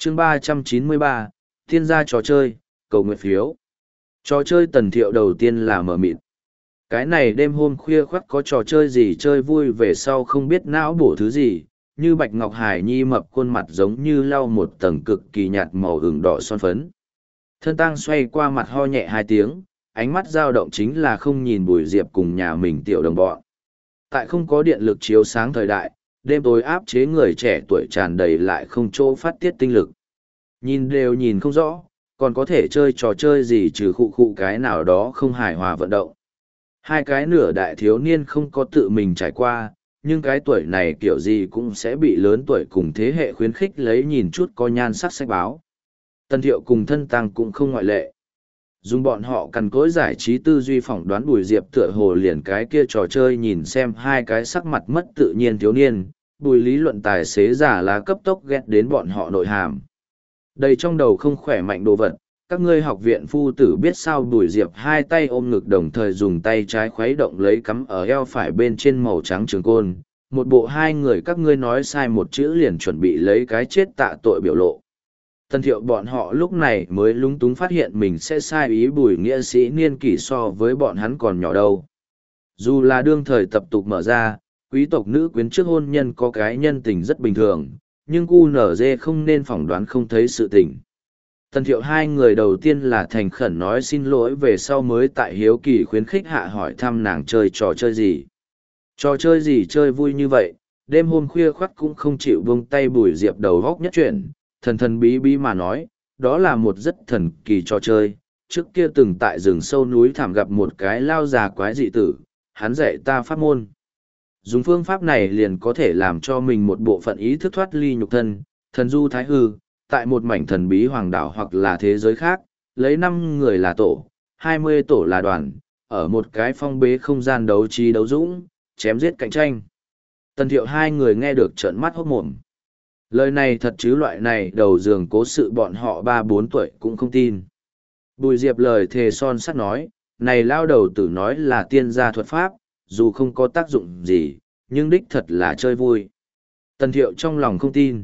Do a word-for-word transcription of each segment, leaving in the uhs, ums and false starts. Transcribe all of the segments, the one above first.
chương ba trăm chín mươi ba, thiên gia trò chơi, cầu nguyện phiếu. Trò chơi Tần Thiệu đầu tiên là mờ mịt. Cái này đêm hôm khuya khoắt có trò chơi gì chơi vui về sau không biết não bổ thứ gì, như Bạch Ngọc Hải Nhi mập khuôn mặt giống như lau một tầng cực kỳ nhạt màu ửng đỏ son phấn. Thân Tăng xoay qua mặt ho nhẹ hai tiếng, ánh mắt dao động chính là không nhìn Bùi Diệp cùng nhà mình tiểu đồng bọn. Tại không có điện lực chiếu sáng thời đại, đêm tối áp chế người trẻ tuổi tràn đầy lại không chỗ phát tiết tinh lực. Nhìn đều nhìn không rõ, còn có thể chơi trò chơi gì trừ khụ khụ cái nào đó không hài hòa vận động. Hai cái nửa đại thiếu niên không có tự mình trải qua, nhưng cái tuổi này kiểu gì cũng sẽ bị lớn tuổi cùng thế hệ khuyến khích lấy nhìn chút có nhan sắc sách báo. Tần Thiệu cùng Thân Tăng cũng không ngoại lệ. Dùng bọn họ cằn cỗi giải trí tư duy phỏng đoán Bùi Diệp tựa hồ liền cái kia trò chơi nhìn xem hai cái sắc mặt mất tự nhiên thiếu niên, Bùi lý luận tài xế giả là cấp tốc ghét đến bọn họ nội hàm. Đầy trong đầu không khỏe mạnh đồ vật, các ngươi học viện phu tử biết sao. Bùi Diệp hai tay ôm ngực đồng thời dùng tay trái khuấy động lấy cắm ở eo phải bên trên màu trắng trường côn. Một bộ hai người các ngươi nói sai một chữ liền chuẩn bị lấy cái chết tạ tội biểu lộ. Tần Thiệu bọn họ lúc này mới lúng túng phát hiện mình sẽ sai ý Bùi nghĩa sĩ niên kỷ so với bọn hắn còn nhỏ đâu. Dù là đương thời tập tục mở ra, quý tộc nữ quyến trước hôn nhân có cái nhân tình rất bình thường, nhưng cu nở dê không nên phỏng đoán không thấy sự tình. Tần Thiệu hai người đầu tiên là thành khẩn nói xin lỗi, về sau mới tại hiếu kỳ khuyến khích hạ hỏi thăm nàng chơi trò chơi gì. Trò chơi gì chơi vui như vậy, đêm hôm khuya khoắt cũng không chịu buông tay. Bùi Diệp đầu góc nhất chuyển, thần thần bí bí mà nói, đó là một rất thần kỳ trò chơi. Trước kia từng tại rừng sâu núi thảm gặp một cái lao già quái dị tử, hắn dạy ta pháp môn. Dùng phương pháp này liền có thể làm cho mình một bộ phận ý thức thoát ly nhục thân, thần du thái hư, tại một mảnh thần bí hoàng đảo hoặc là thế giới khác, lấy năm người là tổ, hai mươi tổ là đoàn, ở một cái phong bế không gian đấu trí đấu dũng, chém giết cạnh tranh. Tần Thiệu hai người nghe được trợn mắt hốt mồm. Lời này thật chứ, loại này đầu giường cố sự bọn họ ba bốn tuổi cũng không tin. Bùi Diệp lời thề son sắt nói, này lao đầu tử nói là tiên gia thuật pháp, dù không có tác dụng gì, nhưng đích thật là chơi vui. Tần Thiệu trong lòng không tin.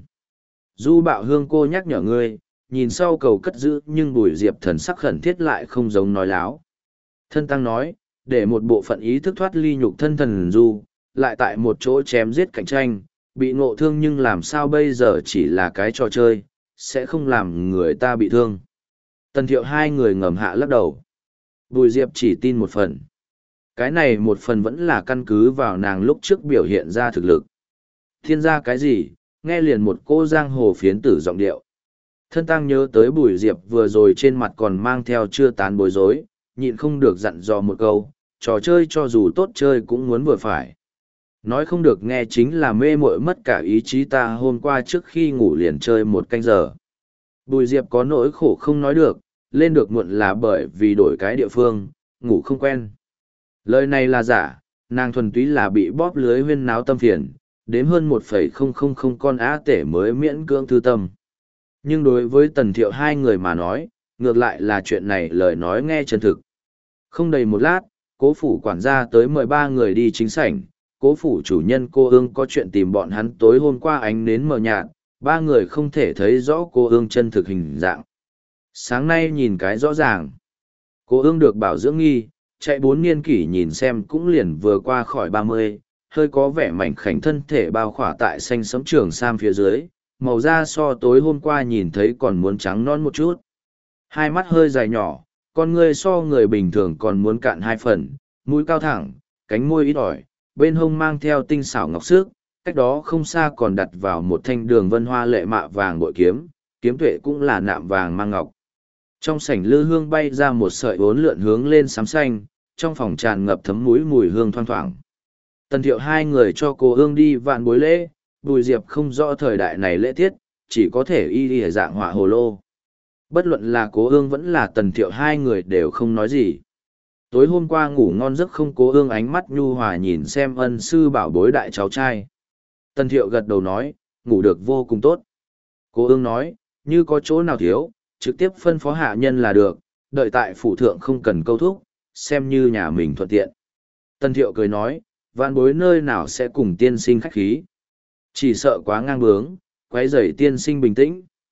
Du Bạo Hương cô nhắc nhở ngươi, nhìn sau cầu cất giữ, nhưng Bùi Diệp thần sắc khẩn thiết lại không giống nói láo. Thân Tăng nói, để một bộ phận ý thức thoát ly nhục thân thần du, lại tại một chỗ chém giết cạnh tranh, bị ngộ thương, nhưng làm sao bây giờ chỉ là cái trò chơi, sẽ không làm người ta bị thương. Tần Thiệu hai người ngầm hạ lắc đầu. Bùi Diệp chỉ tin một phần. Cái này một phần vẫn là căn cứ vào nàng lúc trước biểu hiện ra thực lực. Thiên gia cái gì, nghe liền một cô giang hồ phiến tử giọng điệu. Thân Tăng nhớ tới Bùi Diệp vừa rồi trên mặt còn mang theo chưa tán bối rối, nhịn không được dặn dò một câu, trò chơi cho dù tốt chơi cũng muốn vừa phải. Nói không được nghe chính là mê muội mất cả ý chí. Ta hôm qua trước khi ngủ liền chơi một canh giờ. Bùi Diệp có nỗi khổ không nói được, lên được muộn là bởi vì đổi cái địa phương, ngủ không quen. Lời này là giả, nàng thuần túy là bị bóp lưới huyên náo tâm phiền, đếm hơn một phẩy không không không con á tể mới miễn cưỡng thư tâm. Nhưng đối với Tần Thiệu hai người mà nói, ngược lại là chuyện này lời nói nghe chân thực. Không đầy một lát, Cố phủ quản gia tới mời ba người đi chính sảnh. Cố phủ chủ nhân cô ương có chuyện tìm bọn hắn. Tối hôm qua ánh nến mờ nhạt, ba người không thể thấy rõ cô ương chân thực hình dạng. Sáng nay nhìn cái rõ ràng. Cô ương được bảo dưỡng nghi, chạy bốn niên kỷ, nhìn xem cũng liền vừa qua khỏi ba mươi, hơi có vẻ mảnh khảnh, thân thể bao khỏa tại xanh sẫm trường sam phía dưới, màu da so tối hôm qua nhìn thấy còn muốn trắng non một chút. Hai mắt hơi dài nhỏ, con người so người bình thường còn muốn cạn hai phần, mũi cao thẳng, cánh môi ít ỏi, bên hông mang theo tinh xảo ngọc xước, cách đó không xa còn đặt vào một thanh đường vân hoa lệ mạ vàng bội kiếm, kiếm tuệ cũng là nạm vàng mang ngọc. Trong sảnh lư hương bay ra một sợi bốn lượn hướng lên xám xanh, trong phòng tràn ngập thấm mũi mùi hương thoang thoảng. Tần Thiệu hai người cho cô ương đi vạn bối lễ, Bùi Diệp không rõ thời đại này lễ tiết, chỉ có thể y đi dạng họa hồ lô. Bất luận là Cố ương vẫn là Tần Thiệu hai người đều không nói gì. Tối hôm qua ngủ ngon giấc không? Cố ương ánh mắt nhu hòa nhìn xem ân sư bảo bối đại cháu trai. Tần Thiệu gật đầu nói, ngủ được vô cùng tốt. Cố ương nói, như có chỗ nào thiếu, trực tiếp phân phó hạ nhân là được, đợi tại phủ thượng không cần câu thúc, xem như nhà mình thuận tiện. Tần Thiệu cười nói, vạn bối nơi nào sẽ cùng tiên sinh khách khí. Chỉ sợ quá ngang bướng, quấy rầy tiên sinh bình tĩnh.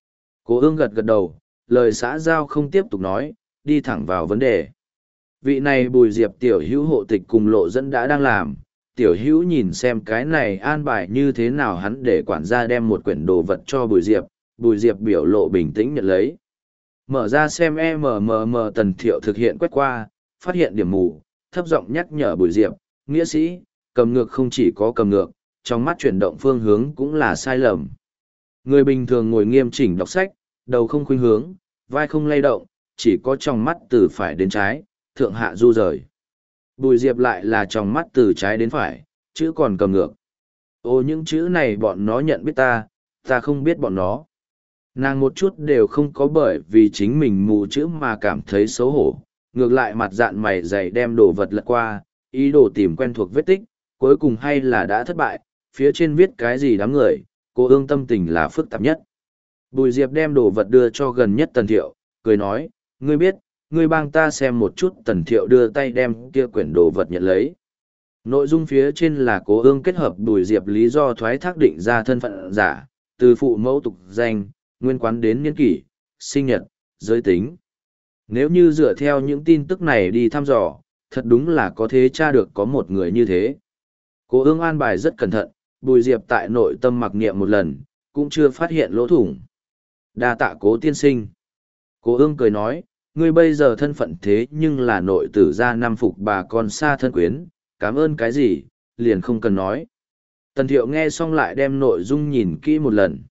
Cố ương gật gật đầu, lời xã giao không tiếp tục nói, đi thẳng vào vấn đề. Vị này Bùi Diệp tiểu hữu hộ tịch cùng lộ dẫn đã đang làm, tiểu hữu nhìn xem cái này an bài như thế nào, hắn để quản gia đem một quyển đồ vật cho Bùi Diệp, Bùi Diệp biểu lộ bình tĩnh nhận lấy. Mở ra xem em em em Tần Thiệu thực hiện quét qua, phát hiện điểm mù, thấp giọng nhắc nhở Bùi Diệp, nghĩa sĩ, cầm ngược không chỉ có cầm ngược, trong mắt chuyển động phương hướng cũng là sai lầm. Người bình thường ngồi nghiêm chỉnh đọc sách, đầu không khuynh hướng, vai không lay động, chỉ có trong mắt từ phải đến trái, thượng hạ du rời. Bùi Diệp lại là trong mắt từ trái đến phải, chữ còn cầm ngược. Ô, những chữ này bọn nó nhận biết ta, ta không biết bọn nó. Nàng một chút đều không có bởi vì chính mình mù chữ mà cảm thấy xấu hổ, ngược lại mặt dạn mày dày đem đồ vật lật qua, ý đồ tìm quen thuộc vết tích, cuối cùng hay là đã thất bại, phía trên viết cái gì đám người, cô ương tâm tình là phức tạp nhất. Bùi Diệp đem đồ vật đưa cho gần nhất Tần Thiệu, cười nói, ngươi biết, ngươi bang ta xem một chút. Tần Thiệu đưa tay đem kia quyển đồ vật nhận lấy. Nội dung phía trên là cố ương kết hợp Bùi Diệp lý do thoái thác định ra thân phận giả, từ phụ mẫu tục danh, nguyên quán đến niên kỷ, sinh nhật, giới tính. Nếu như dựa theo những tin tức này đi thăm dò, thật đúng là có thế tra được có một người như thế. Cố ương an bài rất cẩn thận, Bùi Diệp tại nội tâm mặc niệm một lần, cũng chưa phát hiện lỗ thủng. Đa tạ Cố tiên sinh. Cố ương cười nói, ngươi bây giờ thân phận thế nhưng là nội tử gia năm phục bà con xa thân quyến, cảm ơn cái gì, liền không cần nói. Tần Thiệu nghe xong lại đem nội dung nhìn kỹ một lần.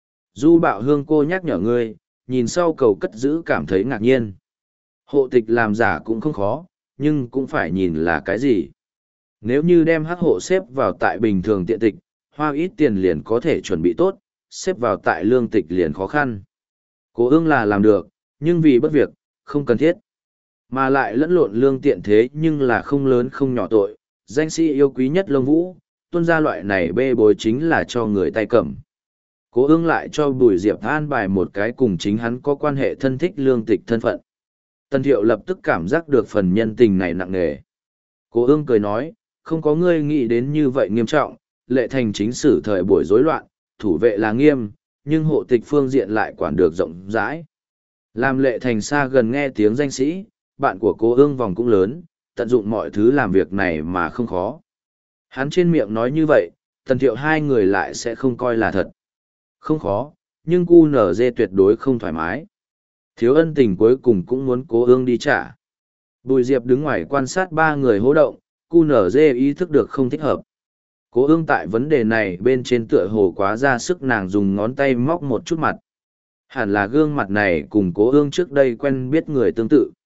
Du Bạo Hương cô nhắc nhở ngươi, nhìn sau cầu cất giữ cảm thấy ngạc nhiên. Hộ tịch làm giả cũng không khó, nhưng cũng phải nhìn là cái gì. Nếu như đem hắc hộ xếp vào tại bình thường tiện tịch, hoa ít tiền liền có thể chuẩn bị tốt, xếp vào tại lương tịch liền khó khăn. Cố ương là làm được, nhưng vì bất việc, không cần thiết. Mà lại lẫn lộn lương tiện thế nhưng là không lớn không nhỏ tội, danh sĩ yêu quý nhất lông vũ, tuân ra loại này bê bối chính là cho người tay cầm. Cố ương lại cho Bùi Diệp an bài một cái cùng chính hắn có quan hệ thân thích lương tịch thân phận. Tần Thiệu lập tức cảm giác được phần nhân tình này nặng nề. Cố ương cười nói, không có ngươi nghĩ đến như vậy nghiêm trọng, lệ thành chính sử thời buổi rối loạn, thủ vệ là nghiêm, nhưng hộ tịch phương diện lại quản được rộng rãi. Làm lệ thành xa gần nghe tiếng danh sĩ, bạn của cố ương vòng cũng lớn, tận dụng mọi thứ làm việc này mà không khó. Hắn trên miệng nói như vậy, Tần Thiệu hai người lại sẽ không coi là thật. Không khó, nhưng cu nở dê tuyệt đối không thoải mái. Thiếu ân tình cuối cùng cũng muốn cố ương đi trả. Bùi Diệp đứng ngoài quan sát ba người hô động, cu nở dê ý thức được không thích hợp. Cố ương tại vấn đề này bên trên tựa hồ quá ra sức, nàng dùng ngón tay móc một chút mặt. Hẳn là gương mặt này cùng cố ương trước đây quen biết người tương tự.